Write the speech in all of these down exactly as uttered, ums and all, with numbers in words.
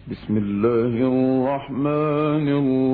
بسم الله الرحمن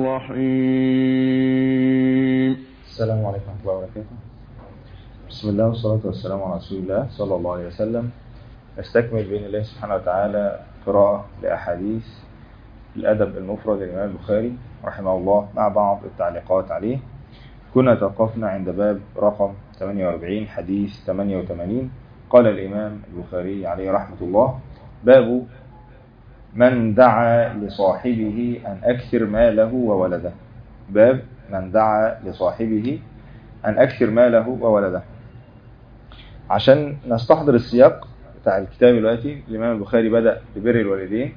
الرحيم. السلام عليكم ورحمة الله وبركاته. بسم الله والصلاة والسلام على رسول الله صلى الله عليه وسلم. نستكمل بإذن الله سبحانه وتعالى قراءة لأحاديث الأدب المفرد للإمام البخاري رحمه الله مع بعض التعليقات عليه. كنا توقفنا عند باب رقم ثمانية وأربعين حديث ثمانية وثمانين. قال الإمام البخاري عليه رحمة الله: باب من دعا لصاحبه أن أكثر ماله وولده. باب من دعا لصاحبه أن أكثر ماله وولده. عشان نستحضر السياق بتاع الكتاب دلوقتي، الإمام البخاري بدأ ببر الوالدين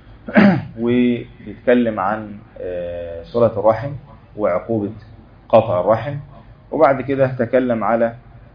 ويتكلم عن صلة الرحم وعقوبة قطع الرحم، وبعد كده تكلم على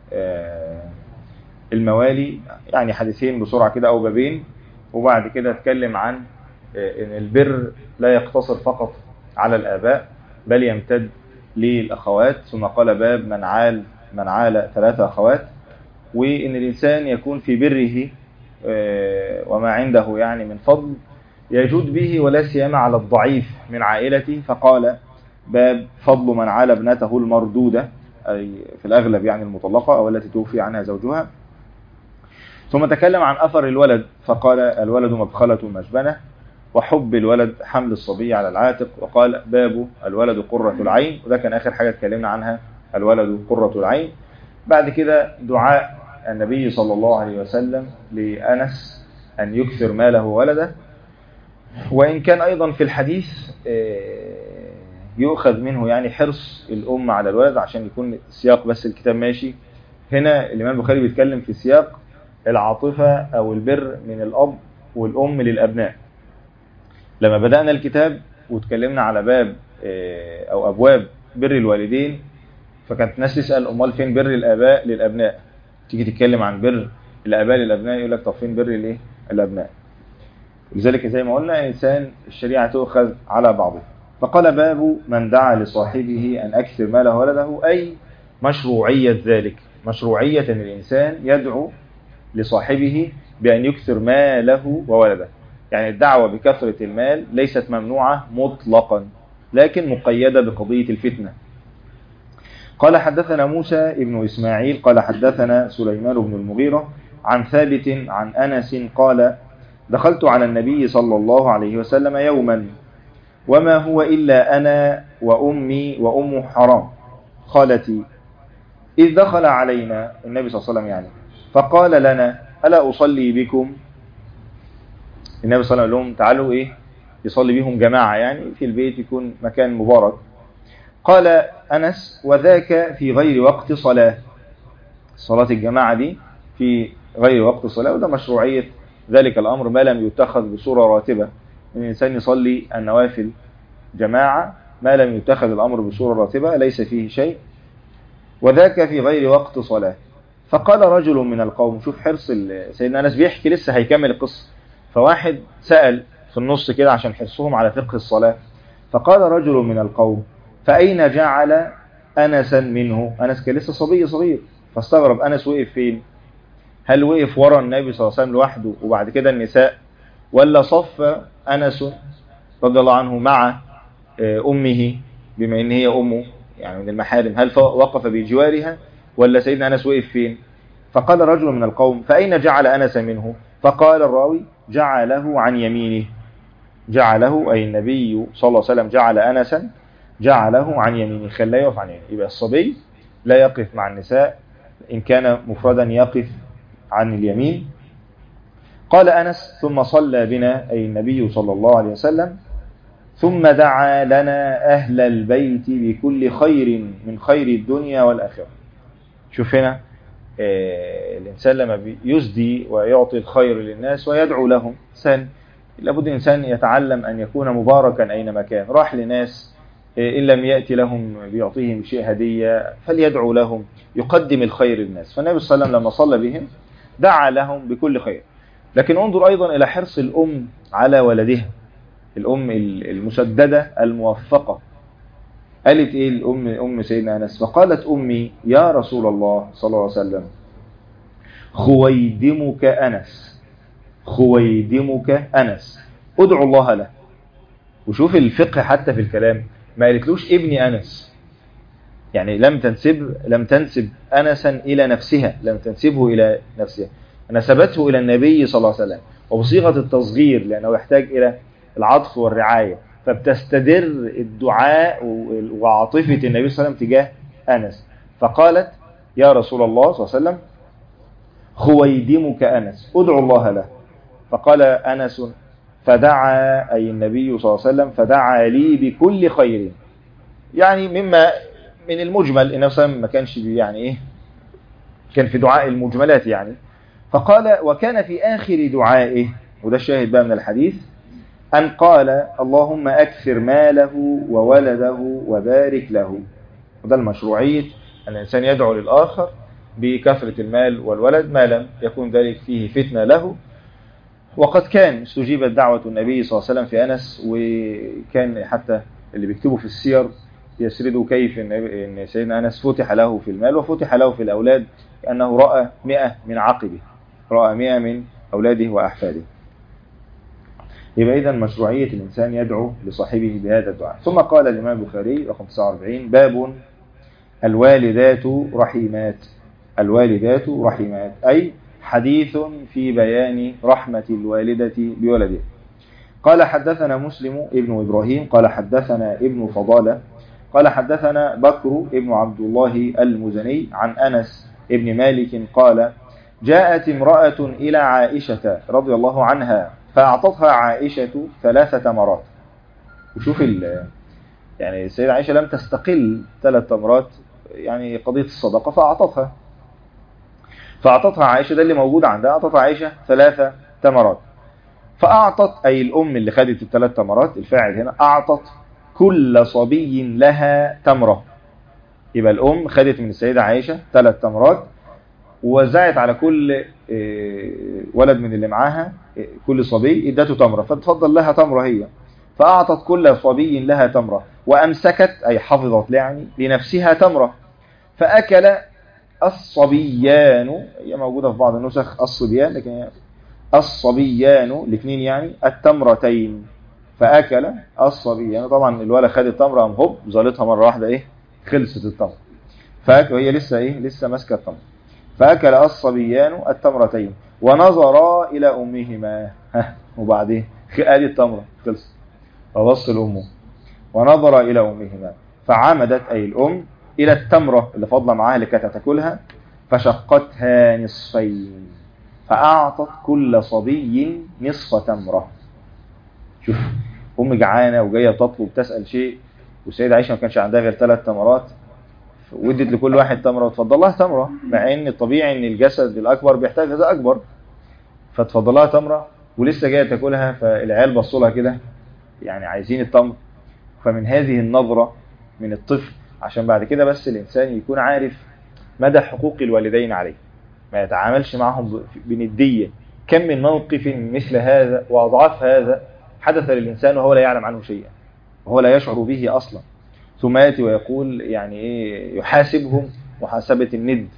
الموالي، يعني حديثين بسرعة كده أو بابين، وبعد كده اتكلم عن ان البر لا يقتصر فقط على الآباء بل يمتد للأخوات، ثم قال باب من عال من عال ثلاثة أخوات، وإن الإنسان يكون في بره وما عنده يعني من فضل يجود به ولا سيما على الضعيف من عائلته، فقال باب فضل من عال ابنته المردودة، أي في الأغلب يعني المطلقة أو التي توفي عنها زوجها. ثم تكلم عن أثر الولد فقال الولد مبخلة مجبنة، وحب الولد حمل الصبي على العاتق، وقال باب الولد قرة العين، وده كان آخر حاجة تكلمنا عنها، الولد قرة العين. بعد كده دعاء النبي صلى الله عليه وسلم لأنس أن يكثر ماله وولده، وإن كان أيضا في الحديث يؤخذ منه يعني حرص الأم على الولد عشان يكون سياق بس الكتاب ماشي. هنا الإمام البخاري بيتكلم في سياق العاطفة أو البر من الأب والأم للأبناء. لما بدأنا الكتاب وتكلمنا على باب أو أبواب بر الوالدين، فكانت ناس تسأل أمال فين بر الآباء للأبناء؟ تيجي تتكلم عن بر الآباء للأبناء يقول لك طب فين بر الإيه؟ الأبناء؟ لذلك زي ما قلنا الإنسان الشريعة تؤخذ على بعضها. فقال باب من دعا لصاحبه أن أكثر ماله ولده، أي مشروعية ذلك، مشروعية أن الإنسان يدعو لصاحبه بأن يكثر ماله وولده. يعني الدعوة بكثرة المال ليست ممنوعة مطلقا، لكن مقيدة بقضية الفتنة. قال حدثنا موسى ابن إسماعيل قال حدثنا سليمان بن المغيرة عن ثابت عن أنس قال دخلت على النبي صلى الله عليه وسلم يوما وما هو إلا أنا وأمي وأم حرام خالتي، إذ دخل علينا النبي صلى الله عليه وسلم يعني فقال لنا ألا أصلي بكم؟ النبي صلى الله عليه وسلم قال لهم تعالوا إيه يصلي بهم جماعة، يعني في البيت يكون مكان مبارك. قال أنس وذاك في غير وقت صلاة، صلاة الجماعة دي في غير وقت صلاة، وده مشروعية ذلك الأمر ما لم يتخذ بصورة راتبة، إن الإنسان يصلي النوافل جماعة ما لم يتخذ الأمر بصورة راتبة ليس فيه شيء. وذاك في غير وقت صلاة. فقال رجل من القوم، شوف حرص سيدنا أنس بيحكي لسه هيكمل القصة، فواحد سأل في النص كده عشان حرصهم على فقه الصلاة، فقال رجل من القوم فأين جعل أنسا منه؟ أنس كان لسه صبي صغير، فاستغرب أنس وقف فين؟ هل وقف ورا النبي صلى الله عليه وسلم لوحده وبعد كده النساء، ولا صف أنس رضي الله عنه مع أمه بما إن هي أمه يعني من المحارم، هل وقف بجوارها ولا سيدنا أنس وقف فين؟ فقال رجل من القوم فأين جعل أنس منه؟ فقال الراوي جعله عن يمينه، جعله أي النبي صلى الله عليه وسلم جعل أنسا جعله عن يمينه، خلاه يقف عن يمينه. يبقى الصبي لا يقف مع النساء، إن كان مفردا يقف عن اليمين. قال أنس ثم صلى بنا أي النبي صلى الله عليه وسلم ثم دعا لنا أهل البيت بكل خير من خير الدنيا والآخرة. شوف هنا آه الإنسان لما يسدي ويعطي الخير للناس ويدعو لهم، إنسان لابد إنسان يتعلم أن يكون مباركا أينما كان. راح لناس آه إن لم يأتي لهم بيعطيهم شيء هدية فليدعو لهم، يقدم الخير للناس. فالنبي صلى الله عليه وسلم لما صلى بهم دعا لهم بكل خير. لكن انظر أيضا إلى حرص الأم على ولدها، الأم المسددة الموفقة. قالت إيه الأم أم سيدنا أنس؟ فقالت أمي يا رسول الله صلى الله عليه وسلم خويدمك أنس، خويدمك أنس، ادعوا الله له. وشوف الفقه حتى في الكلام، ما قالتلوش ابني أنس، يعني لم تنسب لم تنسب أنسا إلى نفسها، لم تنسبه إلى نفسها، نسبته إلى النبي صلى الله عليه وسلم، وبصيغة التصغير لأنه يحتاج إلى العطف والرعاية، فبتستدر الدعاء وعاطفة النبي صلى الله عليه وسلم تجاه أنس. فقالت يا رسول الله صلى الله عليه وسلم خويدمك أنس ادعو الله له. فقال أنس فدعا أي النبي صلى الله عليه وسلم فدعا لي بكل خير، يعني مما من المجمل النبي صلى الله عليه وسلم ما كانش يعني إيه، كان في دعاء المجملات يعني. فقال وكان في آخر دعائه، وده الشاهد بقى من الحديث، أن قال اللهم أكثر ماله وولده وبارك له. وده المشروعية أن الإنسان يدعو للآخر بكثرة المال والولد ما لم يكون ذلك فيه فتنة له. وقد كان استجيبت دعوة النبي صلى الله عليه وسلم في أنس، وكان حتى اللي بيكتبوا في السير يسردوا كيف أن سيدنا أنس فتح له في المال وفتح له في الأولاد، كأنه رأى مئة من عقبه، رأى مئة من أولاده وأحفاده. يبقى إذن مشروعية الإنسان يدعو لصاحبه بهذا الدعاء. ثم قال الإمام البخاري رقم تسعة وأربعين باب الوالدات رحيمات. الوالدات رحيمات أي حديث في بيان رحمة الوالدة بولده. قال حدثنا مسلم ابن إبراهيم قال حدثنا ابن فضالة قال حدثنا بكر ابن عبد الله المزني عن أنس ابن مالك قال جاءت امرأة إلى عائشة رضي الله عنها فأعطتها عائشة ثلاثة تمرات. وشوف يعني السيدة عائشة لم تستقل ثلاث تمرات، يعني قضية الصدقة فأعطتها فأعطتها عائشة، ده اللي موجود عندها، أعطتها عائشة ثلاثة تمرات. فأعطت أي الأم اللي خدت الثلاث تمرات، الفاعل هنا أعطت كل صبي لها تمرة. يبقى الأم خدت من السيدة عائشة ثلاث تمرات ووزعت على كل ولد من اللي معاها، كل صبي ادته تمرة، فتفضل لها تمرة هي. فأعطت كل صبي لها تمرة وأمسكت أي حفظت يعني لنفسها تمرة. فأكل الصبيان، هي موجودة في بعض النسخ الصبيان، لكن الصبيان الاثنين يعني التمرتين. فأكل الصبيان، طبعا الولد خد التمرة قام هوب زالتها مرة واحدة ايه، خلصت التمرة، فهي لسه ايه، لسه ماسكة التمرة. فأكل الصبيان التمرتين ونظرا إلى أمهما، وبعدين ادي التمرة خلصت، فبص لأمه ونظر إلى أمهما فعمدت أي الأم إلى التمرة اللي فضل معاها اللي كانت تاكلها فشقتها نصفين فأعطت كل صبي نصف تمرة. شوف أم جعانة وجاية تطلب تسأل شيء، والسيدة عائشة ما كانش عندها غير ثلاث تمرات، ودت لكل واحد تمرة وتفضل لها تمرة، مع ان الطبيعي ان الجسد الأكبر بيحتاج غذاء أكبر، فتفضل لها تمرة ولسه جاية تاكلها. فالعيال بصوا لها كده يعني عايزين التمر. فمن هذه النظرة من الطفل، عشان بعد كده بس الإنسان يكون عارف مدى حقوق الوالدين عليه، ما يتعاملش معهم بندية. كم من موقف مثل هذا وأضعاف هذا حدث للإنسان وهو لا يعلم عنه شيئا وهو لا يشعر به أصلا، ثم يأتي ويقول يعني إيه، يحاسبهم محاسبة الند.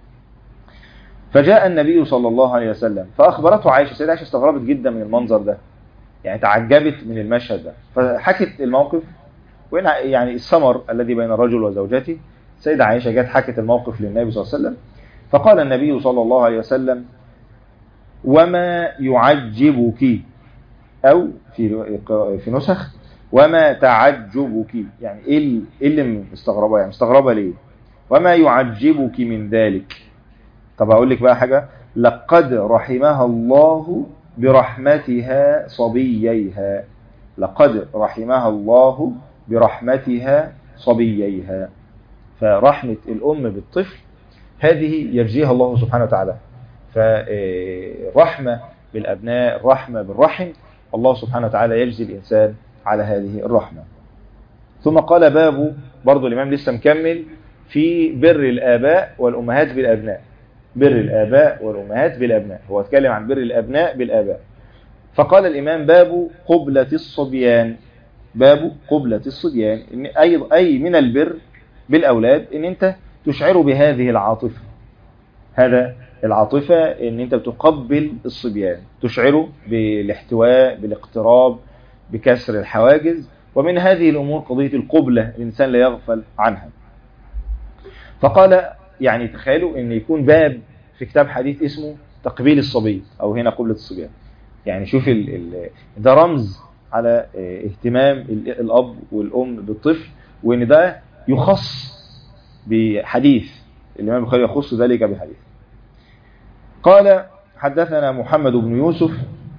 فجاء النبي صلى الله عليه وسلم فأخبرته عائشة. سيدة عائشة استغربت جدا من المنظر ده، يعني تعجبت من المشهد ده، فحكت الموقف. وين يعني السمر الذي بين الرجل وزوجته. سيدة عائشة جت حكت الموقف للنبي صلى الله عليه وسلم، فقال النبي صلى الله عليه وسلم وما يعجبك، أو في في نسخ وما تعجبك، يعني ايه اللي مستغربه، يعني مستغربه ليه؟ وما يعجبك من ذلك. طب اقول لك بقى حاجه، لقد رحمها الله برحمتها صبييها، لقد رحمها الله برحمتها صبييها. فرحمه الام بالطفل هذه يرجيها الله سبحانه وتعالى. فالرحمه بالابناء، الرحمه بالرحم، الله سبحانه وتعالى يجزي الانسان على هذه الرحمة. ثم قال باب، برضو الإمام لسه مكمل في بر الآباء والأمهات بالأبناء. بر الآباء والأمهات بالأبناء، هو اتكلم عن بر الأبناء بالآباء. فقال الإمام باب قبلة الصبيان. باب قبلة الصبيان، إن أي أي من البر بالأولاد إن أنت تشعر بهذه العاطفة. هذا العاطفة ان انت بتقبل الصبيان، تشعره بالاحتواء، بالاقتراب، بكسر الحواجز، ومن هذه الامور قضية القبلة الانسان لا يغفل عنها. فقال يعني تخيلوا ان يكون باب في كتاب حديث اسمه تقبيل الصبي، او هنا قبلة الصبيان. يعني شوف ال ال ده رمز على اهتمام الاب والام بالطفل، وان ده يخص بحديث، الامام البخاري يخص ذلك بحديث. قال حدثنا محمد بن يوسف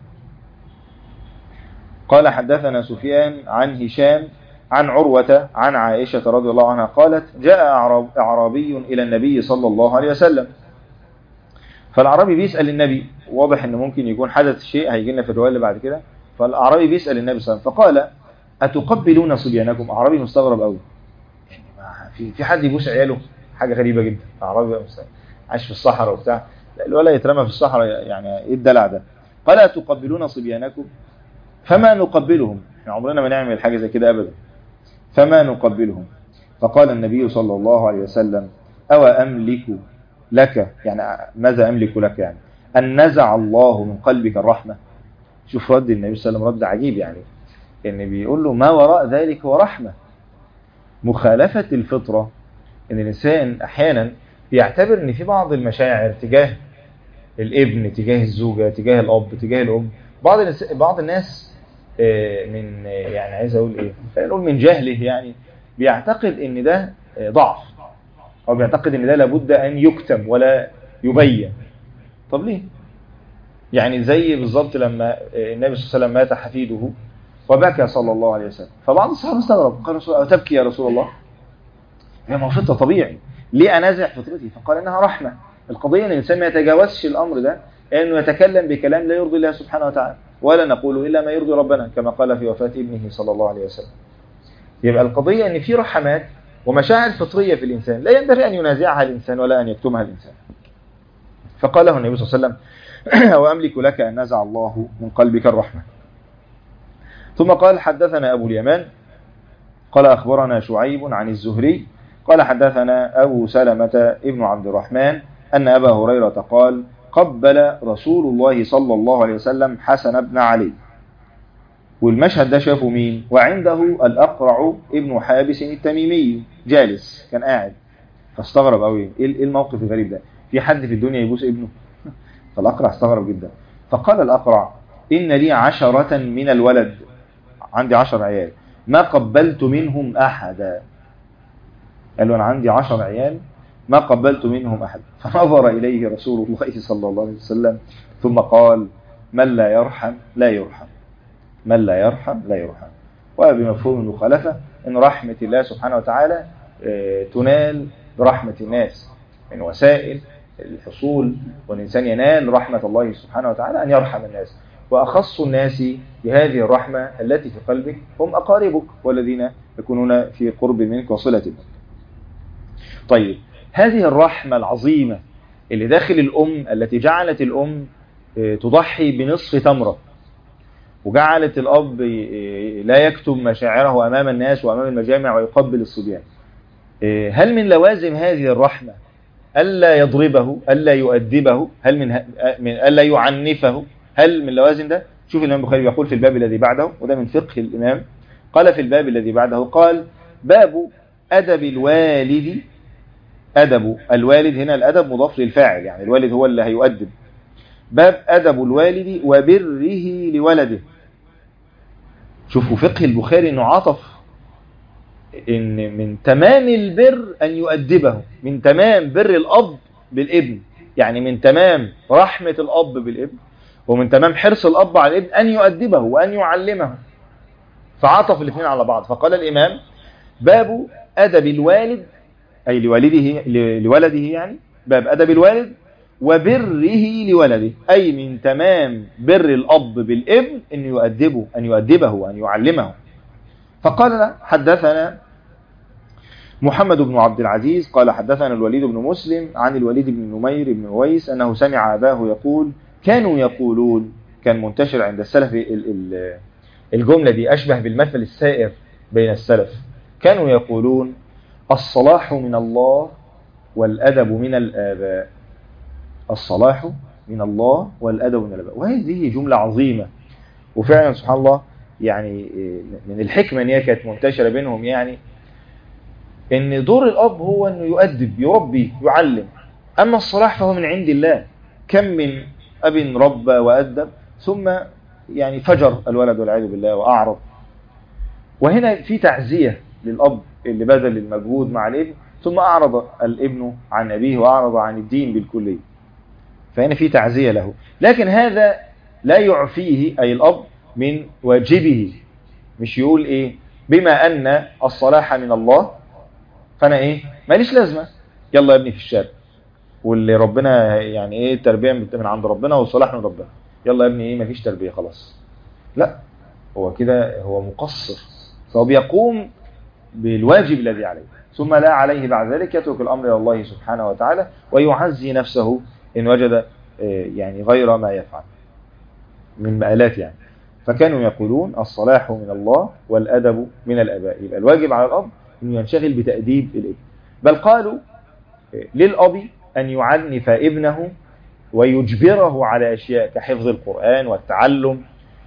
قال حدثنا سفيان عن هشام عن عروة عن عائشة رضي الله عنها قالت جاء أعرابي إلى النبي صلى الله عليه وسلم. فالأعرابي بيسأل النبي، واضح أنه ممكن يكون حدث شيء هيجي لنا في الرواية اللي بعد كده. فالأعرابي بيسأل النبي صلى الله عليه وسلم فقال أتقبلون صبيانكم؟ أعرابي مستغرب قوي، يعني في في حد يبوس عياله؟ حاجة غريبة جدا. أعرابي عايش في الصحراء وبتاع، الولا يترمى في الصحراء، يعني ايه الدلع ده؟ قال أتقبلون صبيانكم؟ فما نقبلهم، احنا عمرنا ما نعمل حاجة زي كده أبدا، فما نقبلهم. فقال النبي صلى الله عليه وسلم أو أملك لك، يعني ماذا أملك لك، يعني أن نزع الله من قلبك الرحمة. شوف رد النبي صلى الله عليه وسلم، رد عجيب، يعني إن بيقول له ما وراء ذلك ورحمة. مخالفة الفطرة إن الإنسان أحيانا بيعتبر إن في بعض المشاعر تجاه الابن، تجاه الزوجة، تجاه الأب، تجاه الأم. بعض بعض الناس من يعني عايز أقول إيه، فنقول من جهله، يعني بيعتقد إن ده ضعف، أو بيعتقد إن ده لابد أن يكتم ولا يبين. طب ليه؟ يعني زي بالظبط لما النبي صلى الله عليه وسلم مات حفيده وبكى صلى الله عليه وسلم، فبعض الصحابة استغرب، قال رسول الله تبكي يا رسول الله؟ هي ما فطرة طبيعي، ليه أنازع فطرتي؟ فقال إنها رحمة. القضية أن الإنسان ما يتجاوزش الأمر ده، أنه يتكلم بكلام لا يرضي الله سبحانه وتعالى، ولا نقول إلا ما يرضي ربنا، كما قال في وفاة ابنه صلى الله عليه وسلم. يبقى القضية أن في رحمات ومشاعر فطرية في الإنسان لا ينبغي أن ينازعها الإنسان ولا أن يكتمها الإنسان. فقال له النبي صلى الله عليه وسلم وأملك لك أن نزع الله من قلبك الرحمة. ثم قال حدثنا أبو اليمان قال أخبرنا شعيب عن الزهري قال حدثنا أبو سلمة ابن عبد الرحمن أن أبا هريرة قال قبل رسول الله صلى الله عليه وسلم حسن بن علي. والمشهد ده شافه مين؟ وعنده الأقرع ابن حابس التميمي جالس، كان قاعد، فاستغرب قوي، ايه الموقف الغريب ده؟ في حد في الدنيا يبوس ابنه؟ فالأقرع استغرب جدا. فقال الأقرع إن لي عشرة من الولد، عندي عشر عيال، ما قبلت منهم أحدا. قال له أنا عندي عشر عيال ما قبلت منهم أحد. فنظر إليه رسول الله صلى الله عليه وسلم ثم قال من لا يرحم لا يرحم، من لا يرحم لا يرحم. وبمفهوم المخالفة أن رحمة الله سبحانه وتعالى تنال برحمة الناس، من وسائل الحصول والإنسان ينال رحمة الله سبحانه وتعالى أن يرحم الناس. وأخص الناس بهذه الرحمة التي في قلبك هم أقاربك والذين يكونون في قرب منك وصلة بك. طيب هذه الرحمة العظيمة اللي داخل الأم، التي جعلت الأم تضحي بنصف تمرة، وجعلت الأب لا يكتم مشاعره أمام الناس وأمام المجامع ويقبل الصبيان، هل من لوازم هذه الرحمة ألا يضربه، ألا يؤدبه، هل من من ألا يعنفه؟ هل من لوازم ده؟ شوف الإمام البخاري يقول في الباب الذي بعده، وده من فقه الإمام، قال في الباب الذي بعده قال باب أدب الوالد. أدب الوالد، هنا الأدب مضاف للفاعل، يعني الوالد هو اللي هيؤدب. باب أدب الوالد وبره لولده. شوفوا فقه البخاري انه عطف ان من تمام البر ان يؤدبه، من تمام بر الاب بالابن، يعني من تمام رحمة الاب بالابن ومن تمام حرص الاب على الابن ان يؤدبه وان يعلمه، فعطف الاثنين على بعض. فقال الامام باب ادب الوالد اي لوالده لولده، يعني باب ادب الوالد وبره لولده، أي من تمام بر الأب بالابن أن يؤدبه أن يؤدبه وأن يعلمه. فقال حدثنا محمد بن عبد العزيز قال حدثنا الوليد بن مسلم عن الوليد بن نمير بن ويس أنه سمع أباه يقول كانوا يقولون، كان منتشر عند السلف الجملة دي أشبه بالمثل السائر بين السلف، كانوا يقولون الصلاح من الله والأدب من الآباء. الصلاح من الله والأدب من الآباء. وهذه جملة عظيمة، وفعلا سبحان الله يعني من الحكمة ان هي كانت منتشرة بينهم، يعني ان دور الأب هو انه يؤدب يربي يعلم، أما الصلاح فهو من عند الله. كم من أب ربى وأدب ثم يعني فجر الولد والعياذ بالله وأعرض. وهنا في تعزية للأب اللي بذل المجهود مع الابن ثم أعرض الابن عن أبيه وأعرض عن الدين بالكلية، فهنا في تعزية له. لكن هذا لا يعفيه أي الأب من واجبه، مش يقول إيه بما أن الصلاح من الله فأنا إيه ماليش لازمة، يلا يا ابني في الشارع، واللي ربنا يعني إيه التربية من عند ربنا والصلاح من ربنا، يلا يا ابني إيه مفيش تربية خلاص. لا، هو كده هو مقصر، فهو بيقوم بالواجب الذي عليه ثم لا عليه بعد ذلك يترك الأمر إلى الله سبحانه وتعالى ويعزي نفسه إن وجد يعني غير ما يفعل من مآلات يعني. فكانوا يقولون الصلاح من الله والأدب من الآباء، يبقى الواجب على الأب أنه ينشغل بتأديب الابن، بل قالوا للأب أن يعنف ابنه ويجبره على أشياء كحفظ القرآن والتعلم.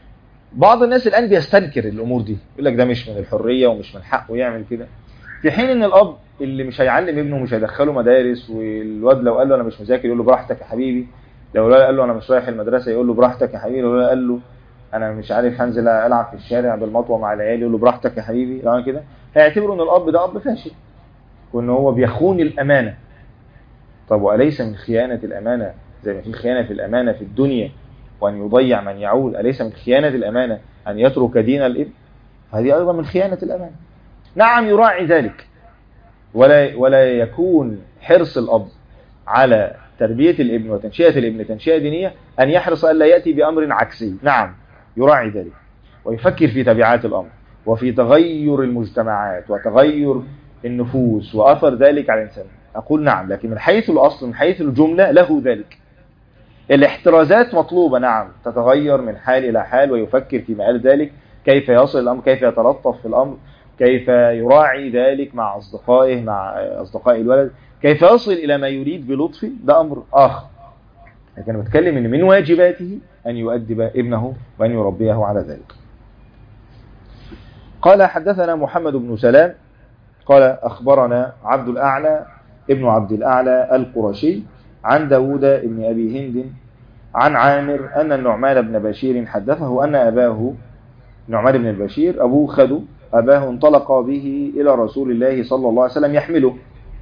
بعض الناس الآن بيستنكر الأمور دي، يقول لك ده مش من الحرية ومش من حقه يعمل كده، في حين ان الأب اللي مش هيعلم ابنه مش هيدخله مدارس، والواد لو قال له أنا مش مذاكر يقول له براحتك يا حبيبي، لو الولد قال له أنا مش رايح المدرسة يقول له براحتك يا حبيبي، لو الولد قال له أنا مش عارف هنزل ألعب في الشارع بالمطوة مع العيال يقول له براحتك يا حبيبي، لو كده هيعتبروا ان الأب ده أب فاشل وان هو بيخون الأمانة. طب وأليس من خيانة الأمانة زي ما في خيانة في الأمانة في الدنيا وأن يضيع من يعول، أليس من خيانة الأمانة أن يترك دين الابن؟ هذه أيضا من خيانة الأمانة. نعم يراعي ذلك، ولا ولا يكون حرص الأب على تربية الابن وتنشئة الابن تنشئة دينية أن يحرص ألا يأتي بأمر عكسي، نعم يراعي ذلك ويفكر في تبعات الأمر وفي تغير المجتمعات وتغير النفوس وأثر ذلك على الإنسان، أقول نعم، لكن من حيث الأصل من حيث الجملة له ذلك. الاحترازات مطلوبة نعم، تتغير من حال إلى حال ويفكر في مآل ذلك، كيف يصل الأمر، كيف يتلطف في الأمر، كيف يراعي ذلك مع أصدقائه مع أصدقاء الولد، كيف يصل إلى ما يريد بلطف، ده أمر آخر. لكن أنا بتكلم إن من واجباته أن يؤدب ابنه وأن يربيه على ذلك. قال حدثنا محمد بن سلام قال أخبرنا عبد الأعلى ابن عبد الأعلى القرشي عن داود بن أبي هند عن عامر أن النعمان بن بشير حدثه أن أباه نعمان بن البشير أبوه خده أباه انطلق به إلى رسول الله صلى الله عليه وسلم يحمله،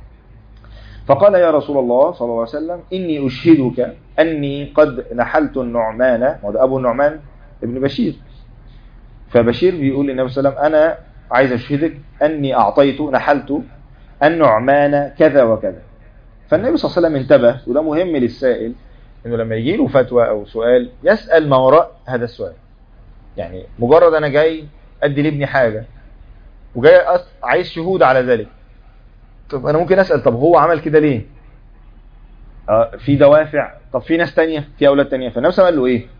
فقال يا رسول الله صلى الله عليه وسلم إني أشهدك أني قد نحلت النعمان، وده أبو النعمان بن بشير، فبشير بيقول للنبي صلى الله عليه وسلم أنا عايز أشهدك أني أعطيت نحلت النعمان كذا وكذا. فالنبي صلى الله عليه وسلم انتبه، وده مهم للسائل انه لما يجي له فتوى او سؤال يسأل ما وراء هذا السؤال. يعني مجرد انا جاي ادي لابني حاجة وجاي عايز شهود على ذلك، طب انا ممكن اسأل طب هو عمل كده ليه؟ آه في دوافع، طب في ناس تانية، في اولاد تانية. فالنبي صلى الله عليه وسلم قال له ايه؟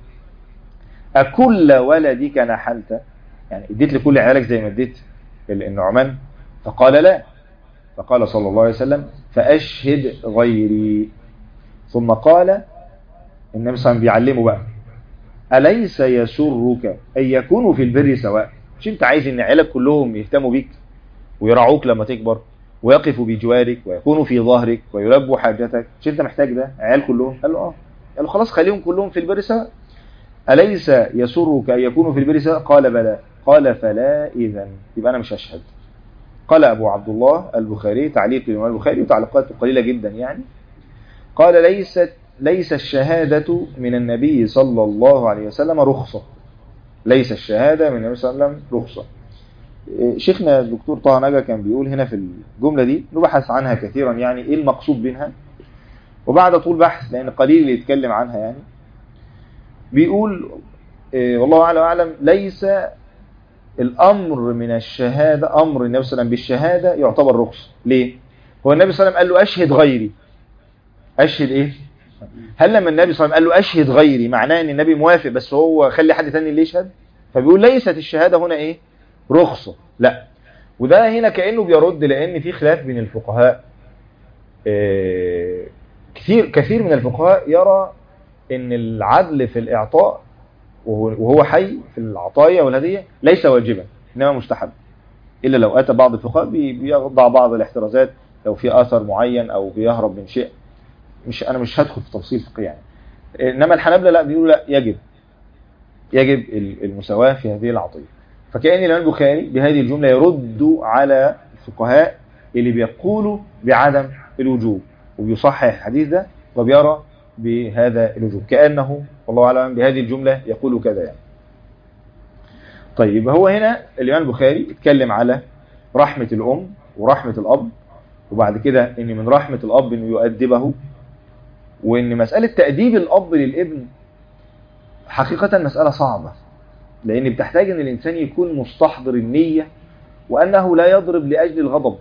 اكل ولدك نحلت، يعني اديت لكل عيالك زي ما اديت النعمان؟ فقال لا. فقال صلى الله عليه وسلم فأشهد غيري. ثم قال النبي صلى الله عليه وسلم بيعلمه بقى أليس يسرك أن يكونوا في البر سواء؟ مش انت عايز ان عيالك كلهم يهتموا بيك ويرعوك لما تكبر ويقفوا بجوارك ويكونوا في ظهرك ويلبوا حاجتك؟ مش انت محتاج ده عيال كلهم؟ قال له اه. قال له خلاص خليهم كلهم في البر سواء. أليس يسرك أن يكونوا في البر سواء؟ قال بلى. قال فلا إذن، يبقى أنا مش هشهد. قال أبو عبد الله البخاري تعليق الإمام البخاري وتعليقاته قليلة جدا يعني، قال ليست ليس الشهادة من النبي صلى الله عليه وسلم رخصة، ليس الشهادة من النبي صلى الله عليه وسلم رخصة. شيخنا الدكتور طه نجا كان بيقول هنا في الجملة دي نبحث عنها كثيرا، يعني إيه المقصود منها، وبعد طول بحث لأن قليل اللي يتكلم عنها يعني بيقول والله أعلم أعلم ليس الأمر من الشهادة، أمر النبي صلى الله عليه وسلم بالشهادة يعتبر رخصة. ليه؟ هو النبي صلى الله عليه وسلم قال له أشهد غيري، أشهد إيه؟ هل لما النبي صلى الله عليه وسلم قال له أشهد غيري معناه أن النبي موافق بس هو خلي حد تاني اللي يشهد؟ فبيقول ليست الشهادة هنا إيه؟ رخصة، لا. وده هنا كأنه بيرد لأن في خلاف بين الفقهاء إيه كثير كثير من الفقهاء يرى ان العدل في الاعطاء وهو حي في العطايا والهديه ليس واجبا انما مستحب، الا لو اتى بعض الفقهاء بيضع بعض الاحترازات لو في اثر معين او بيهرب من شيء. مش انا مش هدخل في تفصيل فقهي يعني. انما الحنابلة لا، بيقولوا لا، يجب يجب المساواة في هذه العطية. فكأن الإمام البخاري بهذه الجملة يرد على الفقهاء اللي بيقولوا بعدم الوجوب، وبيصحح الحديث ده وبيرى بهذا الوجوب، كأنه والله أعلم بهذه الجملة يقول كذا يعني. طيب هو هنا الإمام البخاري اتكلم على رحمة الأم ورحمة الأب، وبعد كده إن من رحمة الأب إنه يؤدبه، وإن مسألة تأديب الأب للابن حقيقة مسألة صعبة، لأن بتحتاج أن الإنسان يكون مستحضر النية وأنه لا يضرب لأجل الغضب،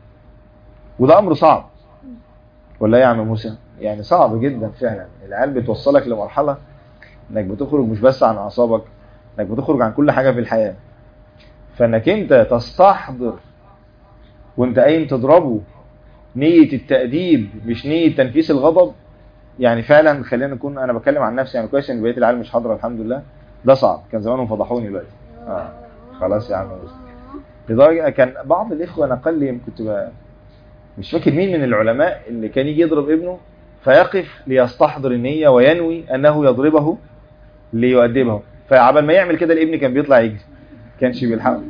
وده أمر صعب ولا يا عم موسى؟ يعني صعب جدا فعلا. العيال بتوصلك لمرحلة أنك بتخرج مش بس عن أعصابك، أنك بتخرج عن كل حاجة في الحياة. فأنك أنت تستحضر وأنت قايم تضربه نية التأديب مش نية تنفيس الغضب، يعني فعلا خلينا نكون، أنا بتكلم عن نفسي يعني، كويس إن بقية العيال مش حاضرة الحمد لله، ده صعب. كان زمانهم فضحوني دلوقتي. آه. خلاص يا عم موسى. لدرجة كان بعض الإخوة نقل لي، كنت بقى مش فاكر مين من العلماء اللي كان يجي يضرب ابنه فيقف ليستحضر النية وينوي أنه يضربه ليؤدبه، فعبال ما يعمل كده الابن كان بيطلع يجري، كانش بيلحقه.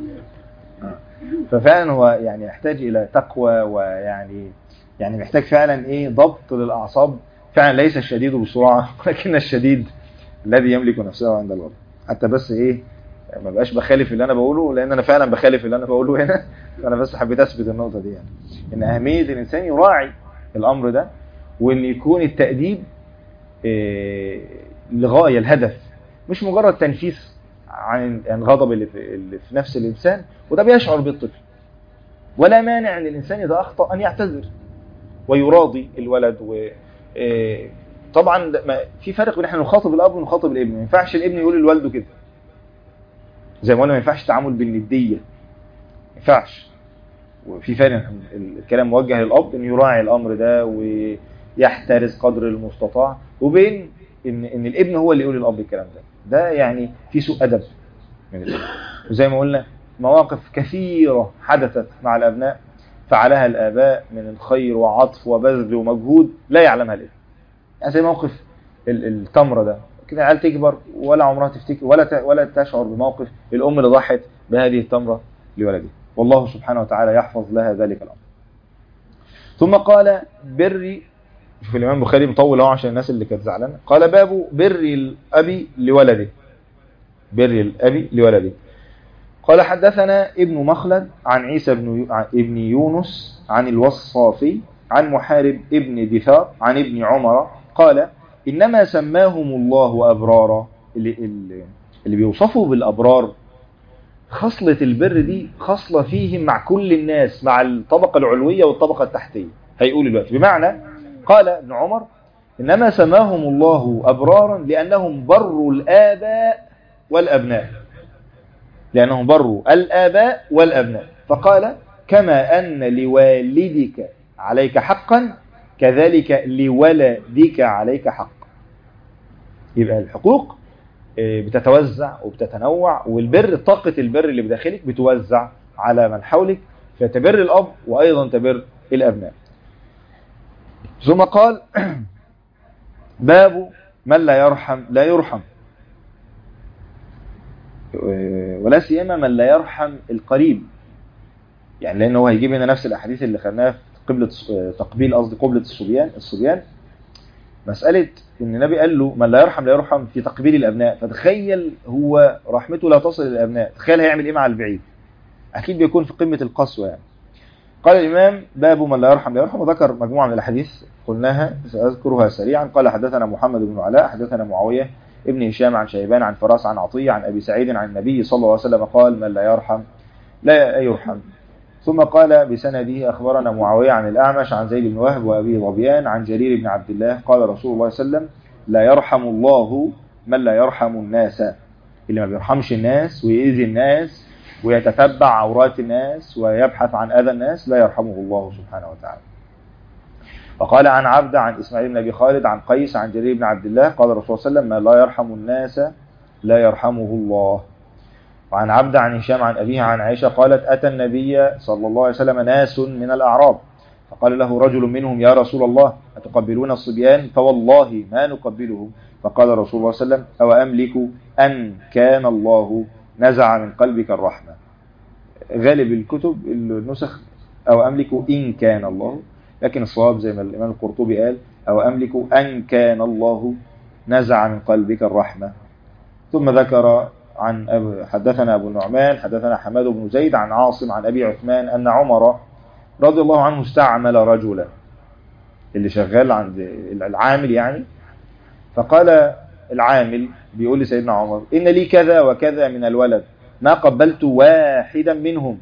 ففعلا هو يعني يحتاج إلى تقوى، ويعني يعني محتاج فعلا إيه ضبط للأعصاب. فعلا ليس الشديد بسرعة ولكن الشديد الذي يملك نفسه عند الوضع. حتى بس إيه ما بقاش بخالف اللي أنا بقوله، لأن أنا فعلا بخالف اللي أنا بقوله هنا. فأنا بس حبيت أثبت النقطة دي يعني، إن أهمية الإنسان يراعي الأمر ده، وإن يكون التأديب إيه لغاية الهدف، مش مجرد تنفيس عن الغضب اللي في, اللي في نفس الإنسان، وده بيشعر بالطفل. ولا مانع أن الإنسان إذا أخطأ أن يعتذر ويراضي الولد. و طبعا في فرق بين احنا نخاطب الأب ونخاطب الابن. ما ينفعش الابن يقول لوالده كده، زي ما قلنا ما ينفعش تعامل بالندية، ما ينفعش. وفي فرق، الكلام موجه للأب أن يراعي الأمر ده ويحترز قدر المستطاع، وبين إن, إن الابن هو اللي يقول للأب الكلام ده. ده يعني في سوء أدب من الابن. وزي ما قلنا مواقف كثيرة حدثت مع الأبناء فعلها الآباء من الخير وعطف وبذل ومجهود لا يعلمها الابن. يعني زي موقف التمرة ده كده، عيال تكبر ولا عمرها تفتكر ولا ولا تشعر بموقف الأم اللي ضحت بهذه التمرة لولدها، والله سبحانه وتعالى يحفظ لها ذلك الأمر. ثم قال بري، شوف الإمام البخاري مطول اهو عشان الناس اللي كانت زعلانه، قال باب بر الأبي لولده، بر الأبي لولده. قال حدثنا ابن مخلد عن عيسى بن ابن يونس عن الوصافي عن محارب ابن دثار عن ابن عمر قال إنما سماهم الله أبرارا. اللي, اللي بيوصفوا بالأبرار خصلة البر دي خصلة فيهم مع كل الناس، مع الطبقة العلوية والطبقة التحتية. هيقول الوقت بمعنى قال ابن عمر إنما سماهم الله أبرارا لأنهم بروا الآباء والأبناء، لأنهم بروا الآباء والأبناء. فقال كما أن لوالدك عليك حقا كذلك لولدك عليك حق. يبقى الحقوق بتتوزع وبتتنوع، والبر طاقة البر اللي بداخلك بتوزع على من حولك، فتبر الأب وأيضا تبر الأبناء. ثم قال باب من لا يرحم لا يرحم، ولا سيما من لا يرحم القريب. يعني لأنه هو هيجيب هنا نفس الأحاديث اللي خدناها في قبلة تقبيل، قصدي قبلة الصبيان الصبيان مسألة إن النبي قال له من لا يرحم لا يرحم في تقبيل الأبناء. فتخيل هو رحمته لا تصل للأبناء، تخيل هيعمل إيه مع البعيد، أكيد بيكون في قمة القسوة يعني. قال الإمام باب من لا يرحم لا يرحم، وذكر مجموعة من الأحاديث قلناها سأذكرها سريعا. قال حدثنا محمد بن علاء حدثنا معاوية ابن هشام عن شيبان عن فراس عن عطية عن أبي سعيد عن النبي صلى الله عليه وسلم قال من لا يرحم لا يرحم. ثم قال بسنده أخبرنا معاوية عن الأعمش عن زيد بن وهب وأبي ظبيان عن جرير بن عبد الله قال رسول الله صلى الله عليه وسلم لا يرحم الله من لا يرحم الناس. اللي ما بيرحمش الناس ويؤذي الناس ويتتبع عورات الناس ويبحث عن أذى الناس لا يرحمه الله سبحانه وتعالى. وقال عن عبد عن إسماعيل بن أبي خالد عن قيس عن جرير بن عبد الله قال الرسول صلى الله عليه وسلم: ما لا يرحم الناس لا يرحمه الله. وعن عبد عن هشام عن أبيها عن عائشة قالت: أتى النبي صلى الله عليه وسلم ناس من الأعراب فقال له رجل منهم: يا رسول الله أتقبلون الصبيان؟ فوالله ما نقبلهم. فقال الرسول صلى الله عليه وسلم: أو أملك أن كان الله نزع من قلبك الرحمة. غالب الكتب النسخ أو أملك إن كان الله، لكن الصواب زي ما الإمام القرطبي قال: أو أملك أن كان الله نزع من قلبك الرحمة. ثم ذكر عن أبو حدثنا أبو النعمان حدثنا حماد بن زيد عن عاصم عن أبي عثمان أن عمر رضي الله عنه استعمل رجلا، اللي شغال عند العامل يعني، فقال العامل بيقول لسيدنا عمر: إن لي كذا وكذا من الولد ما قبلت واحدا منهم.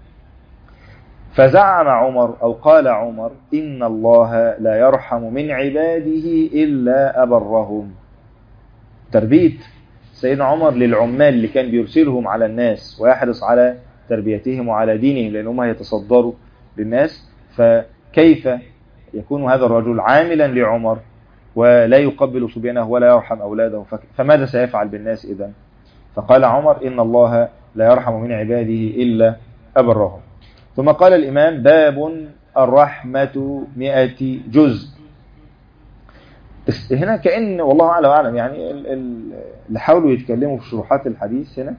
فزعم عمر أو قال عمر: إن الله لا يرحم من عباده إلا أبرهم. تربية سيدنا عمر للعمال اللي كان بيرسلهم على الناس ويحرص على تربيتهم وعلى دينهم لأنهم يتصدروا للناس، فكيف يكون هذا الرجل عاملا لعمر ولا يقبل صبيانه ولا يرحم أولاده؟ فماذا سيفعل بالناس إذن؟ فقال عمر: إن الله لا يرحم من عباده إلا أبرهم. ثم قال الإمام: باب الرحمة مئة جزء. هنا كأن والله أعلم وأعلم يعني اللي حاولوا يتكلموا في شروحات الحديث هنا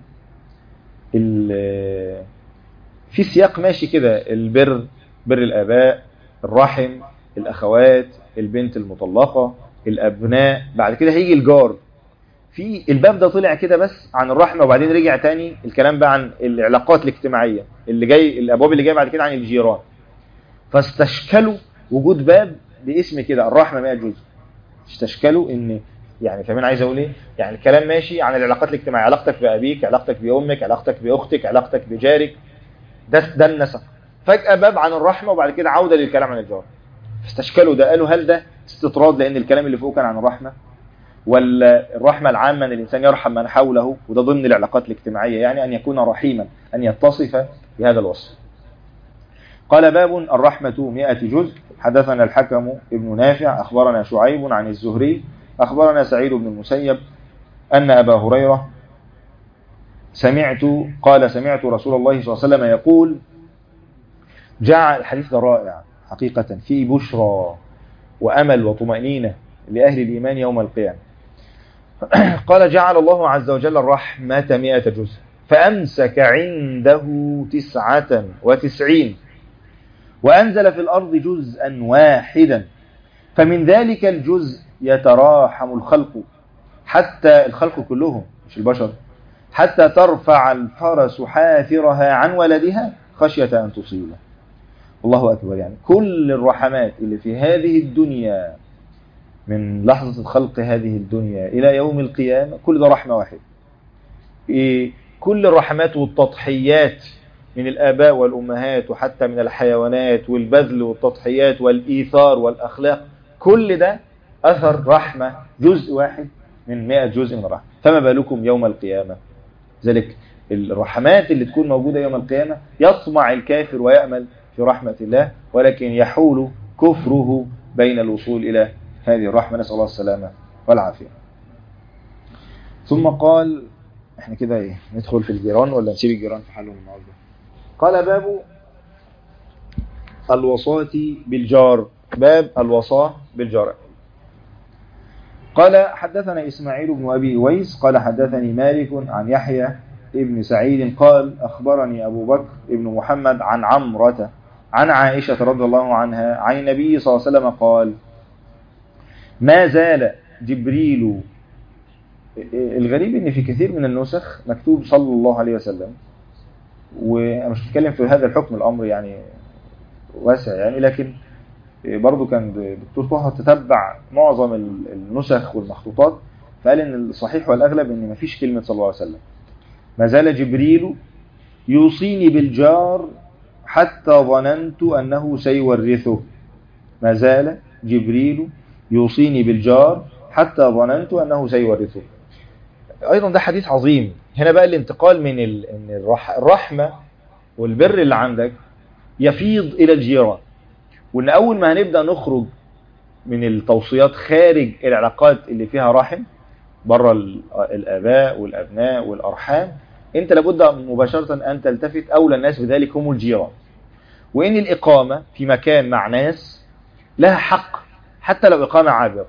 في سياق ماشي كده: البر، بر الآباء، الرحم، الأخوات، البنت المطلقة، الأبناء، بعد كده هيجي الجار. في الباب ده طلع كده بس عن الرحمة، وبعدين رجع تاني الكلام بقى عن العلاقات الاجتماعية اللي جاي، الأبواب اللي جاي بعد كده عن الجيران. فاستشكلوا وجود باب باسم كده الرحمة مئة جزء. استشكلوا ان يعني فمن عايز اقول ايه، يعني الكلام ماشي عن العلاقات الاجتماعية، علاقتك بأبيك، علاقتك بأمك، علاقتك بأختك، علاقتك بجارك، ده ده النسق. فجأة باب عن الرحمة وبعد كده عودة للكلام عن الجار. استشكلوا ده، قالوا هل ده استطراد لأن الكلام اللي فوق كان عن الرحمة، ولا الرحمة العامة أن الإنسان يرحم من حوله، وده ضمن العلاقات الاجتماعية يعني أن يكون رحيما، أن يتصف بهذا الوصف. قال: باب الرحمة مئة جزء. حدثنا الحكم ابن نافع أخبرنا شعيب عن الزهري أخبرنا سعيد بن المسيب أن أبا هريرة سمعت قال سمعت رسول الله صلى الله عليه وسلم يقول: جاء الحديث ده رائع حقيقة، فيه بشرى وأمل وطمأنينة لأهل الإيمان يوم القيامة. قال: جعل الله عز وجل الرحمة مئة جزء فأمسك عنده تسعة وتسعين وأنزل في الأرض جزءا واحدا، فمن ذلك الجزء يتراحم الخلق، حتى الخلق كلهم مش البشر، حتى ترفع الفرس حافرها عن ولدها خشية أن تصيبه. الله أكبر. يعني كل الرحمات اللي في هذه الدنيا من لحظة خلق هذه الدنيا إلى يوم القيامة كل ده رحمة واحدة. كل الرحمات والتضحيات من الآباء والأمهات وحتى من الحيوانات والبذل والتضحيات والإيثار والأخلاق، كل ده أثر رحمة، جزء واحد من مئة جزء من الرحمة. فما بالكم يوم القيامة؟ ذلك الرحمات اللي تكون موجودة يوم القيامة يطمع الكافر ويأمل في رحمة الله، ولكن يحول كفره بين الوصول إلى هذه الرحمة. نسأل الله السلامة والعافية. ثم قال: احنا كده ايه، ندخل في الجيران ولا نسيب الجيران في حالهم النهارده؟ قال: باب الوصاة بالجار. باب الوصاة بالجار. قال: حدثنا إسماعيل بن أبي ويس قال حدثني مالك عن يحيى ابن سعيد قال: أخبرني أبو بكر ابن محمد عن عمرة عن عائشة رضي الله عنها عن النبي صلى الله عليه وسلم قال: ما زال جبريل. الغريب ان في كثير من النسخ مكتوب صلى الله عليه وسلم، وانا مش بتكلم في هذا الحكم، الامر يعني واسع يعني، لكن برضو كان دكتور طه تتبع معظم النسخ والمخطوطات فقال ان الصحيح والاغلب ان مفيش كلمة صلى الله عليه وسلم. ما زال جبريل يوصيني بالجار حتى ظننت انه سيورثه. ما زال جبريل يوصيني بالجار حتى ظننت أنه سيورثه. أيضا ده حديث عظيم. هنا بقى الانتقال من الرحمة والبر اللي عندك يفيض إلى الجيران، وإن أول ما هنبدأ نخرج من التوصيات خارج العلاقات اللي فيها رحم، بره الآباء والأبناء والأرحام، أنت لابد مباشرة أن تلتفت. أولى الناس بذلك هم الجيران. وإن الإقامة في مكان مع ناس لها حق حتى لو إقامة عابرة،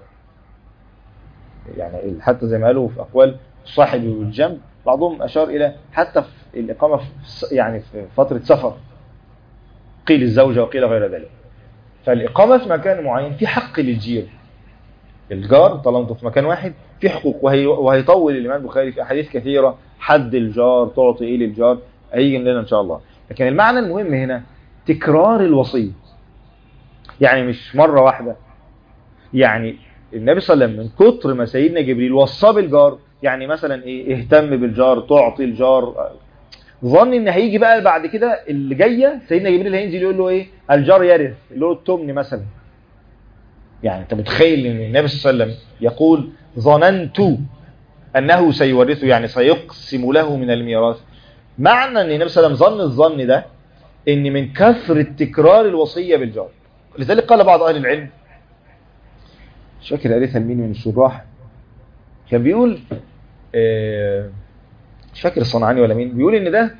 يعني حتى زي ما قالوا في أقوال الصاحب والجنب، بعضهم أشار إلى حتى في الإقامة في يعني في فترة سفر، قيل الزوجة وقيل غير ذلك. فالإقامة في مكان معين في حق للجير، الجار طالما في مكان واحد في حقوق. وهي وهيطول الإمام البخاري في أحاديث كثيرة حد الجار، تعطي إيه للجار، هيجي لنا إن شاء الله. لكن المعنى المهم هنا تكرار الوصية، يعني مش مرة واحدة. يعني النبي صلى الله عليه وسلم من كتر ما سيدنا جبريل وصى بالجار، يعني مثلا ايه، اهتم بالجار، تعطي الجار، ظن ان هيجي بقى بعد كده اللي جايه سيدنا جبريل هينزل يقول له ايه، الجار يرث، اللي هو التمن مثلا. يعني انت متخيل ان النبي صلى الله عليه وسلم يقول ظننت انه سيورثه، يعني سيقسم له من الميراث. معنى ان النبي صلى الله عليه وسلم ظن الظن ده ان من كثرة تكرار الوصية بالجار. لذلك قال بعض اهل العلم، مش فاكر قريتها لمين من الشراح، كان بيقول اه مش فاكر الصنعاني ولا مين، بيقول ان ده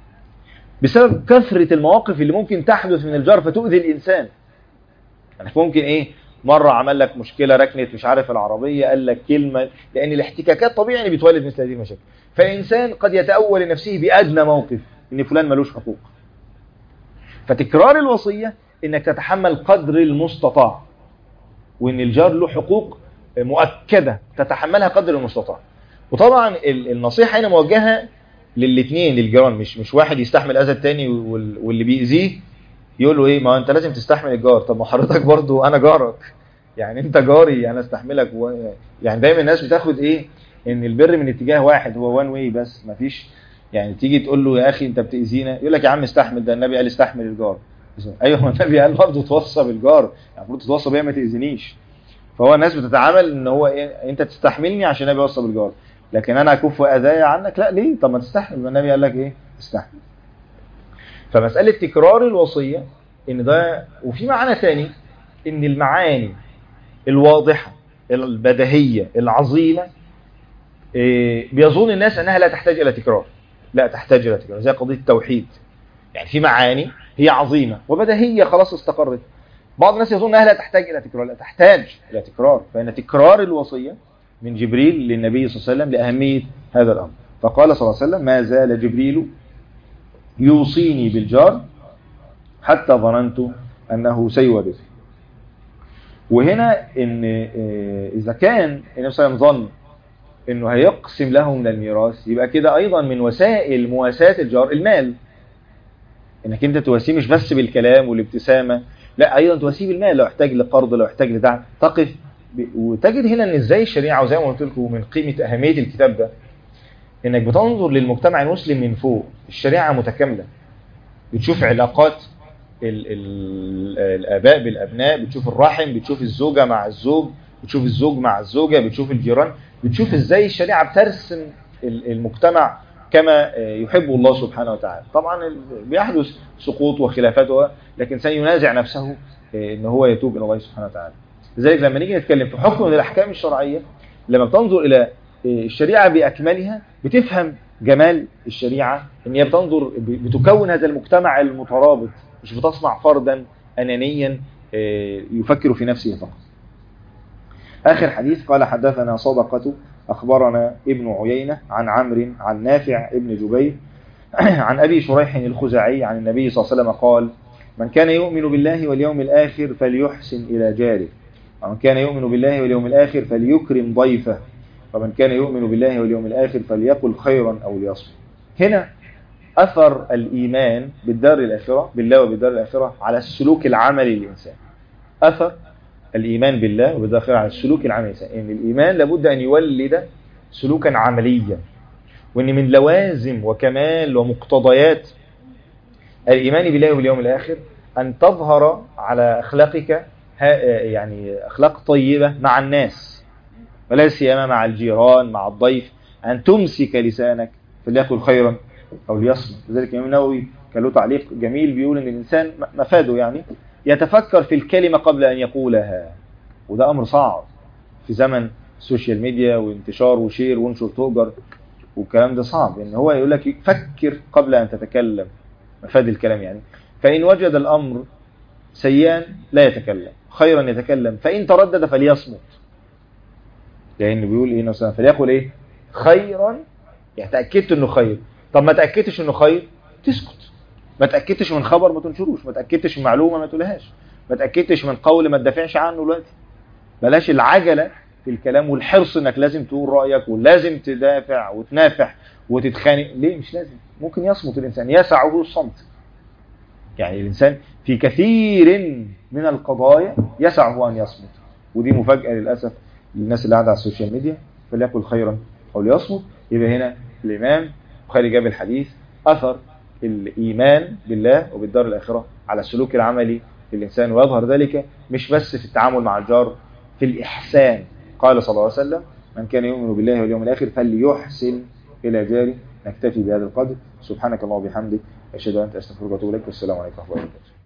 بسبب كثرة المواقف اللي ممكن تحدث من الجار فتؤذي الانسان. يعني ممكن ايه، مرة عمل لك مشكلة، ركنت مش عارف العربية، قال لك كلمة، لان الاحتكاكات طبيعي ان بتولد مثل هذه المشاكل. فالانسان قد يتأول لنفسه بأدنى موقف ان فلان ملوش حقوق. فتكرار الوصية انك تتحمل قدر المستطاع، وان الجار له حقوق مؤكدة تتحملها قدر المستطاع. وطبعا النصيحة هنا موجهة للاثنين، للجيران، مش مش واحد يستحمل اذى التاني واللي بيأذيه يقول له ايه، ما انت لازم تستحمل الجار. طب ما حضرتك برضو انا جارك، يعني انت جاري انا استحملك و... يعني دايما الناس بتاخد ايه، ان البر من اتجاه واحد، هو وان واي بس، ما فيش يعني تيجي تقول له يا اخي انت بتأذينا، يقول لك يا عم استحمل، ده النبي قال استحمل الجار. ايوه النبي قال برضه توصى بالجار، يعني المفروض تتوصى بيا ما تأذينيش. فهو الناس بتتعامل ان هو ايه، انت تستحملني عشان النبي وصى بالجار، لكن انا اكف اذايا عنك لا، ليه؟ طب ما تستحمل، ما النبي قال لك ايه، استحمل. فمسألة تكرار الوصية ان ده. وفي معنى ثاني، ان المعاني الواضحة البديهية العظيمة إيه، بيظن الناس انها لا تحتاج الى تكرار. لا تحتاج الى تكرار، زي قضية التوحيد. يعني في معاني هي عظيمة وبديهية خلاص استقرت، بعض الناس يظن انها لا تحتاج الى تكرار. لا تحتاج الى تكرار، فان تكرار الوصية من جبريل للنبي صلى الله عليه وسلم لأهمية هذا الأمر. فقال صلى الله عليه وسلم ما زال جبريل يوصيني بالجار حتى ظننت أنه سيورث. وهنا إن إذا كان النبي صلى الله عليه وسلم ظن إنه هيقسم له من الميراث، يبقى كده أيضا من وسائل مواساة الجار المال، إنك أنت تواسيه مش بس بالكلام والابتسامة، لا أيضا تواسيه بالمال، لو احتاج لقرض، لو احتاج لدعم تقف. وتجد هنا إن إزاي الشريعة، وزي ما قلت لكم من قيمة أهمية الكتاب ده، إنك بتنظر للمجتمع المسلم من فوق. الشريعة متكاملة، بتشوف علاقات ال ال الآباء بالأبناء، بتشوف الرحم، بتشوف الزوجة مع الزوج، بتشوف الزوج مع الزوجة، بتشوف الجيران، بتشوف إزاي الشريعة بترسم المجتمع كما يحب الله سبحانه وتعالى. طبعا بيحدث سقوط وخلافات، لكن سينازع نفسه إن هو يتوب إلى الله سبحانه وتعالى. لذلك لما نيجي نتكلم في حكم من الأحكام الشرعية، لما بتنظر إلى الشريعة بأكملها بتفهم جمال الشريعة، إن هي بتنظر بتكون هذا المجتمع المترابط، مش بتصنع فردا أنانيا يفكر في نفسه فقط. آخر حديث قال حدثنا صدقة أخبرنا ابن عيينة عن عمرو عن نافع ابن جبير عن أبي شريح الخزاعي عن النبي صلى الله عليه وسلم قال من كان يؤمن بالله واليوم الآخر فليحسن إلى جاره، ومن كان يؤمن بالله واليوم الآخر فليكرم ضيفه، ومن كان يؤمن بالله واليوم الآخر فليقل خيرا أو ليصمت. هنا أثر الإيمان بالدار الآخرة، بالله وبالدار الآخرة، على السلوك العملي للإنسان. أثر الإيمان بالله وبالدار الآخرة على السلوك العملي للإنسان، إن الإيمان لابد أن يولد سلوكا عمليا، وإن من لوازم وكمال ومقتضيات الإيمان بالله واليوم الآخر أن تظهر على أخلاقك يعني أخلاق طيبة مع الناس، ولا سيما مع الجيران مع الضيف، أن تمسك لسانك فليقل خيرا أو ليصمت. لذلك الإمام النووي كان له تعليق جميل بيقول إن الإنسان مفاده يعني يتفكر في الكلمة قبل أن يقولها. وده أمر صعب في زمن السوشيال ميديا وانتشار وشير وانشر تؤجر والكلام ده صعب. إن هو يقول لك فكر قبل أن تتكلم، مفاد الكلام يعني. فإن وجد الأمر سيئا لا يتكلم، خيرا يتكلم، فإن تردد فليصمت. لأنه بيقول إيه مثلا فليقول إيه خيرا، يعني تأكدت إنه خير. طب ما تأكدتش إنه خير تسكت، ما تأكدتش من خبر ما تنشروش، ما تأكدتش من معلومة ما تقولهاش، ما تأكدتش من قول ما تدافعش عنه دلوقتي. بلاش العجلة في الكلام والحرص إنك لازم تقول رأيك ولازم تدافع وتنافح وتتخانق. ليه؟ مش لازم. ممكن يصمت الإنسان، يسعه الصمت. يعني الإنسان في كثير من القضايا يسعه أن يصمت، ودي مفاجأة للأسف للناس اللي قاعدة على السوشيال ميديا. فليقل خيرا أو ليصمت. يبقى هنا الإمام البخاري جاب الحديث أثر الإيمان بالله وبالدار الآخرة على السلوك العملي للإنسان، ويظهر ذلك مش بس في التعامل مع الجار، في الإحسان. قال صلى الله عليه وسلم من كان يؤمن بالله واليوم الآخر فليحسن إلى جاره. نكتفي بهذا القدر. سبحانك اللهم وبحمدك، أشهد أن لا إله إلا أنت، أستغفرك وأتوب إليك. والسلام عليكم ورحمة الله وبركاته.